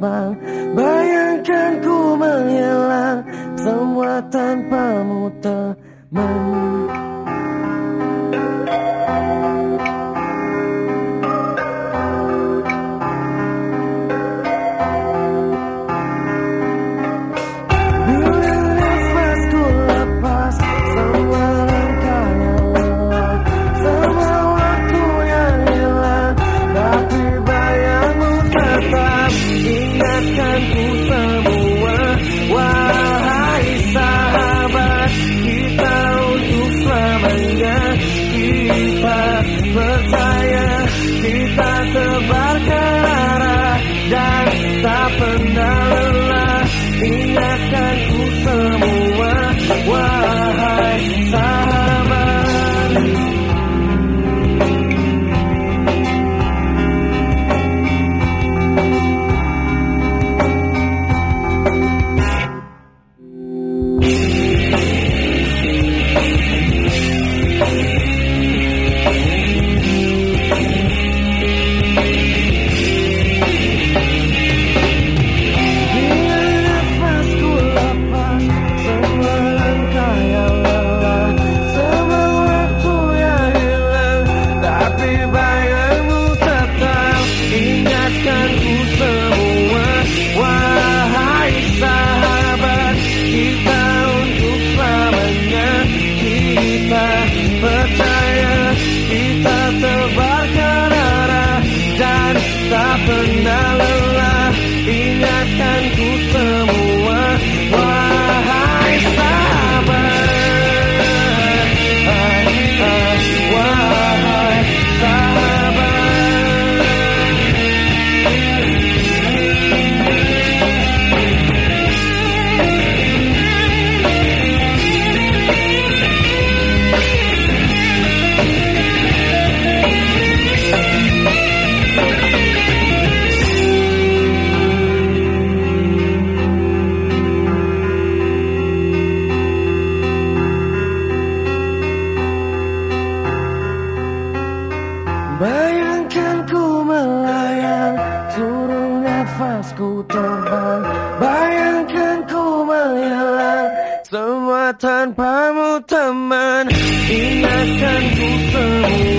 terbang. Bayangkan ku menghilang, semua tanpamu teman. Percaya kita tebarkan arah dan tak pernah lelah. Ingatkan ku semua, wahai sahabat. Percaya kita tebarkan arah dan tak pernah lelah. Ingatkan ku semua, wahai sahabat. Wahai sahabat. Bayangkan ku melayang, suruh nafasku terbang. Bayangkan ku menghilang, semua tanpamu teman. Ingatkan ku semua.